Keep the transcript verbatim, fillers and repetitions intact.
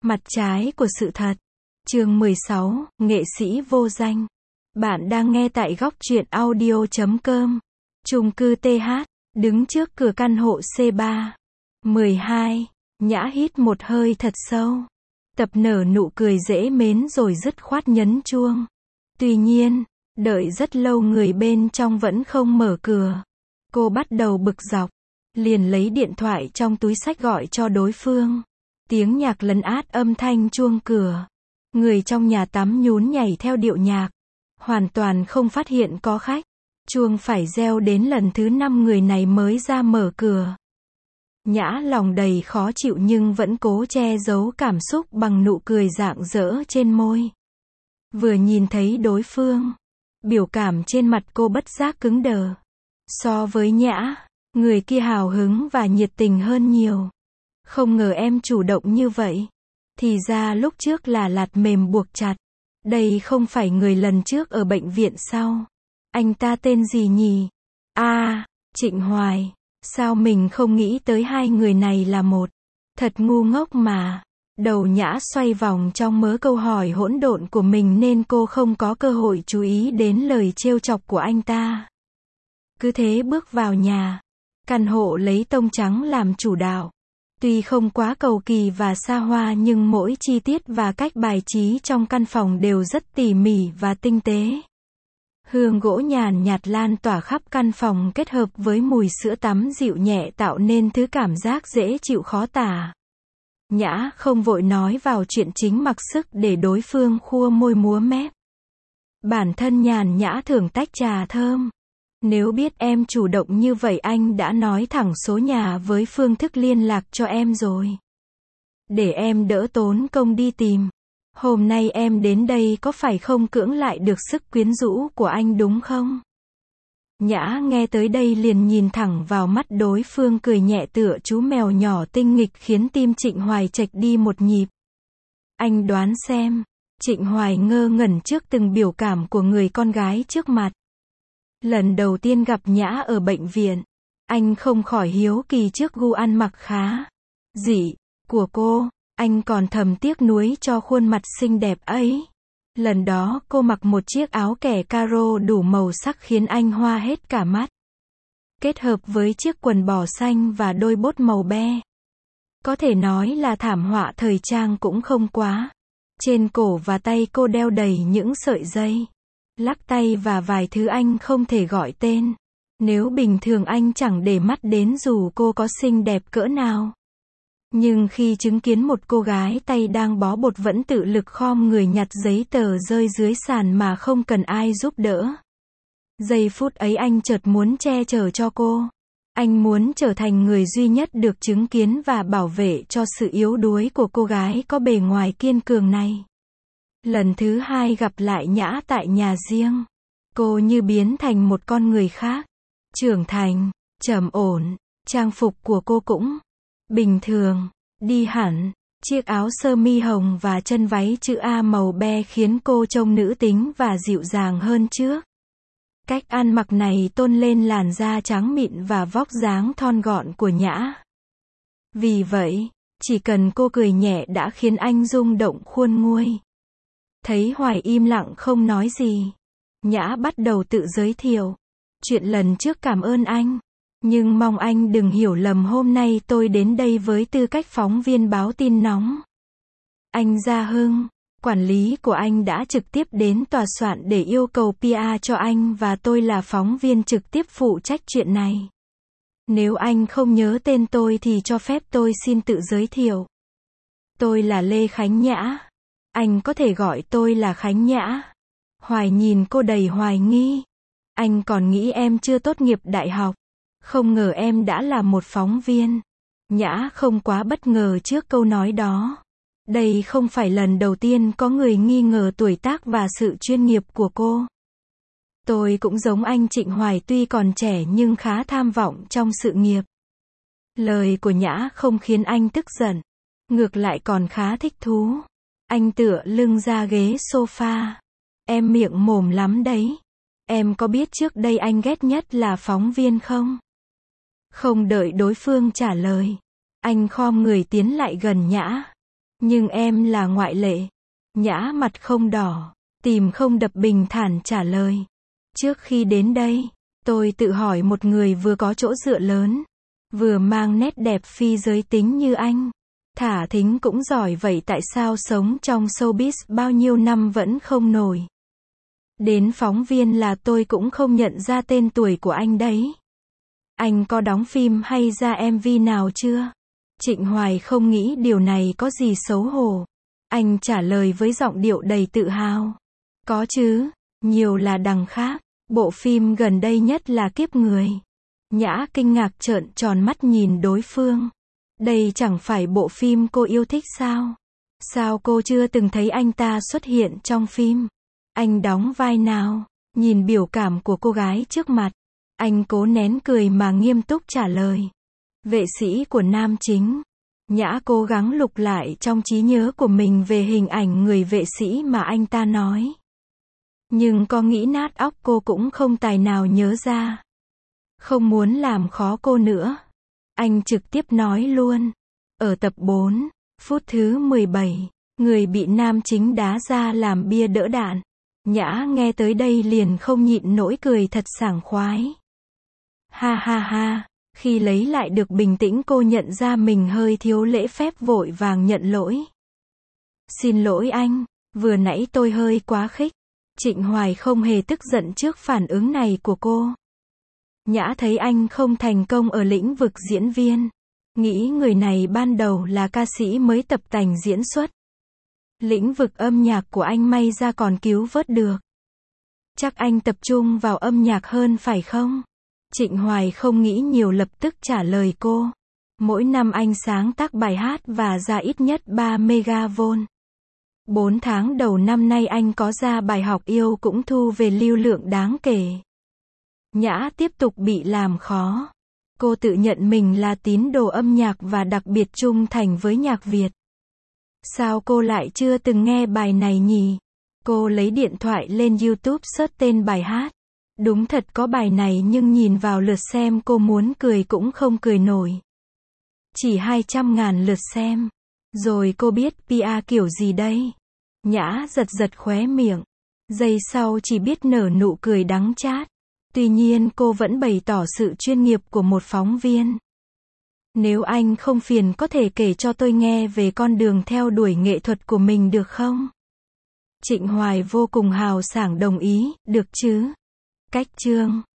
Mặt trái của sự thật. Chương mười sáu, nghệ sĩ vô danh. Bạn đang nghe tại góc truyện audio chấm com. Chung cư tê hát, đứng trước cửa căn hộ xê ba. mười hai. Nhã hít một hơi thật sâu. Tập nở nụ cười dễ mến rồi dứt khoát nhấn chuông. Tuy nhiên, đợi rất lâu người bên trong vẫn không mở cửa. Cô bắt đầu bực dọc. Liền lấy điện thoại trong túi xách gọi cho đối phương. Tiếng nhạc lấn át âm thanh chuông cửa. Người trong nhà tắm nhún nhảy theo điệu nhạc. Hoàn toàn không phát hiện có khách. Chuông phải reo đến lần thứ năm người này mới ra mở cửa. Nhã lòng đầy khó chịu nhưng vẫn cố che giấu cảm xúc bằng nụ cười rạng rỡ trên môi. Vừa nhìn thấy đối phương, biểu cảm trên mặt cô bất giác cứng đờ. So với Nhã, người kia hào hứng và nhiệt tình hơn nhiều. Không ngờ em chủ động như vậy. Thì ra lúc trước là lạt mềm buộc chặt. Đây không phải người lần trước ở bệnh viện sao? Anh ta tên gì nhỉ? À, Trịnh Hoài. Sao mình không nghĩ tới hai người này là một? Thật ngu ngốc mà. Đầu Nhã xoay vòng trong mớ câu hỏi hỗn độn của mình nên cô không có cơ hội chú ý đến lời trêu chọc của anh ta. Cứ thế bước vào nhà. Căn hộ lấy tông trắng làm chủ đạo. Tuy không quá cầu kỳ và xa hoa nhưng mỗi chi tiết và cách bài trí trong căn phòng đều rất tỉ mỉ và tinh tế. Hương gỗ nhàn nhạt lan tỏa khắp căn phòng kết hợp với mùi sữa tắm dịu nhẹ tạo nên thứ cảm giác dễ chịu khó tả. Nhã không vội nói vào chuyện chính mặc sức để đối phương khua môi múa mép. Bản thân nhàn nhã thưởng tách trà thơm. Nếu biết em chủ động như vậy anh đã nói thẳng số nhà với phương thức liên lạc cho em rồi. Để em đỡ tốn công đi tìm. Hôm nay em đến đây có phải không cưỡng lại được sức quyến rũ của anh đúng không? Nhã nghe tới đây liền nhìn thẳng vào mắt đối phương cười nhẹ tựa chú mèo nhỏ tinh nghịch khiến tim Trịnh Hoài chệch đi một nhịp. Anh đoán xem. Trịnh Hoài ngơ ngẩn trước từng biểu cảm của người con gái trước mặt. Lần đầu tiên gặp Nhã ở bệnh viện, anh không khỏi hiếu kỳ trước gu ăn mặc khá dị của cô, anh còn thầm tiếc nuối cho khuôn mặt xinh đẹp ấy. Lần đó cô mặc một chiếc áo kẻ caro đủ màu sắc khiến anh hoa hết cả mắt. Kết hợp với chiếc quần bò xanh và đôi bốt màu be. Có thể nói là thảm họa thời trang cũng không quá. Trên cổ và tay cô đeo đầy những sợi dây. Lắc tay và vài thứ anh không thể gọi tên. Nếu bình thường anh chẳng để mắt đến dù cô có xinh đẹp cỡ nào. Nhưng khi chứng kiến một cô gái tay đang bó bột vẫn tự lực khom người nhặt giấy tờ rơi dưới sàn mà không cần ai giúp đỡ. Giây phút ấy anh chợt muốn che chở cho cô. Anh muốn trở thành người duy nhất được chứng kiến và bảo vệ cho sự yếu đuối của cô gái có bề ngoài kiên cường này. Lần thứ hai gặp lại Nhã tại nhà riêng. Cô như biến thành một con người khác. Trưởng thành, trầm ổn, trang phục của cô cũng bình thường, đi hẳn. Chiếc áo sơ mi hồng và chân váy chữ A màu be khiến cô trông nữ tính và dịu dàng hơn trước. Cách ăn mặc này tôn lên làn da trắng mịn và vóc dáng thon gọn của Nhã. Vì vậy, chỉ cần cô cười nhẹ đã khiến anh rung động khuôn nguôi. Thấy Hoài im lặng không nói gì. Nhã bắt đầu tự giới thiệu. Chuyện lần trước cảm ơn anh. Nhưng mong anh đừng hiểu lầm hôm nay tôi đến đây với tư cách phóng viên báo tin nóng. Anh Gia Hưng, quản lý của anh đã trực tiếp đến tòa soạn để yêu cầu pê e cho anh và tôi là phóng viên trực tiếp phụ trách chuyện này. Nếu anh không nhớ tên tôi thì cho phép tôi xin tự giới thiệu. Tôi là Lê Khánh Nhã. Anh có thể gọi tôi là Khánh Nhã. Hoài nhìn cô đầy hoài nghi. Anh còn nghĩ em chưa tốt nghiệp đại học. Không ngờ em đã là một phóng viên. Nhã không quá bất ngờ trước câu nói đó. Đây không phải lần đầu tiên có người nghi ngờ tuổi tác và sự chuyên nghiệp của cô. Tôi cũng giống anh Trịnh Hoài tuy còn trẻ nhưng khá tham vọng trong sự nghiệp. Lời của Nhã không khiến anh tức giận. Ngược lại còn khá thích thú. Anh tựa lưng ra ghế sofa. Em miệng mồm lắm đấy. Em có biết trước đây anh ghét nhất là phóng viên không? Không đợi đối phương trả lời. Anh khom người tiến lại gần Nhã. Nhưng em là ngoại lệ. Nhã mặt không đỏ, tìm không đập bình thản trả lời. Trước khi đến đây, tôi tự hỏi một người vừa có chỗ dựa lớn, vừa mang nét đẹp phi giới tính như anh. Thả thính cũng giỏi vậy tại sao sống trong showbiz bao nhiêu năm vẫn không nổi. Đến phóng viên là tôi cũng không nhận ra tên tuổi của anh đấy. Anh có đóng phim hay ra em vê nào chưa? Trịnh Hoài không nghĩ điều này có gì xấu hổ. Anh trả lời với giọng điệu đầy tự hào. Có chứ, nhiều là đằng khác. Bộ phim gần đây nhất là Kiếp Người. Nhã kinh ngạc trợn tròn mắt nhìn đối phương. Đây chẳng phải bộ phim cô yêu thích sao? Sao cô chưa từng thấy anh ta xuất hiện trong phim? Anh đóng vai nào? Nhìn biểu cảm của cô gái trước mặt, anh cố nén cười mà nghiêm túc trả lời. Vệ sĩ của nam chính. Nhã cố gắng lục lại trong trí nhớ của mình về hình ảnh người vệ sĩ mà anh ta nói. Nhưng có nghĩ nát óc cô cũng không tài nào nhớ ra. Không muốn làm khó cô nữa. Anh trực tiếp nói luôn. Ở tập bốn, phút thứ mười bảy, người bị nam chính đá ra làm bia đỡ đạn. Nhã nghe tới đây liền không nhịn nổi cười thật sảng khoái. Ha ha ha, khi lấy lại được bình tĩnh cô nhận ra mình hơi thiếu lễ phép vội vàng nhận lỗi. Xin lỗi anh, vừa nãy tôi hơi quá khích. Trịnh Hoài không hề tức giận trước phản ứng này của cô. Nhã thấy anh không thành công ở lĩnh vực diễn viên. Nghĩ người này ban đầu là ca sĩ mới tập tành diễn xuất. Lĩnh vực âm nhạc của anh may ra còn cứu vớt được. Chắc anh tập trung vào âm nhạc hơn phải không? Trịnh Hoài không nghĩ nhiều lập tức trả lời cô. Mỗi năm anh sáng tác bài hát và ra ít nhất ba megavolt. Bốn tháng đầu năm nay anh có ra bài Học Yêu cũng thu về lưu lượng đáng kể. Nhã tiếp tục bị làm khó. Cô tự nhận mình là tín đồ âm nhạc và đặc biệt trung thành với nhạc Việt. Sao cô lại chưa từng nghe bài này nhỉ? Cô lấy điện thoại lên YouTube search tên bài hát. Đúng thật có bài này nhưng nhìn vào lượt xem cô muốn cười cũng không cười nổi. Chỉ hai trăm ngàn lượt xem. Rồi cô biết pê e kiểu gì đây? Nhã giật giật khóe miệng. Giây sau chỉ biết nở nụ cười đắng chát. Tuy nhiên cô vẫn bày tỏ sự chuyên nghiệp của một phóng viên. Nếu anh không phiền có thể kể cho tôi nghe về con đường theo đuổi nghệ thuật của mình được không? Trịnh Hoài vô cùng hào sảng đồng ý, được chứ? Cách chương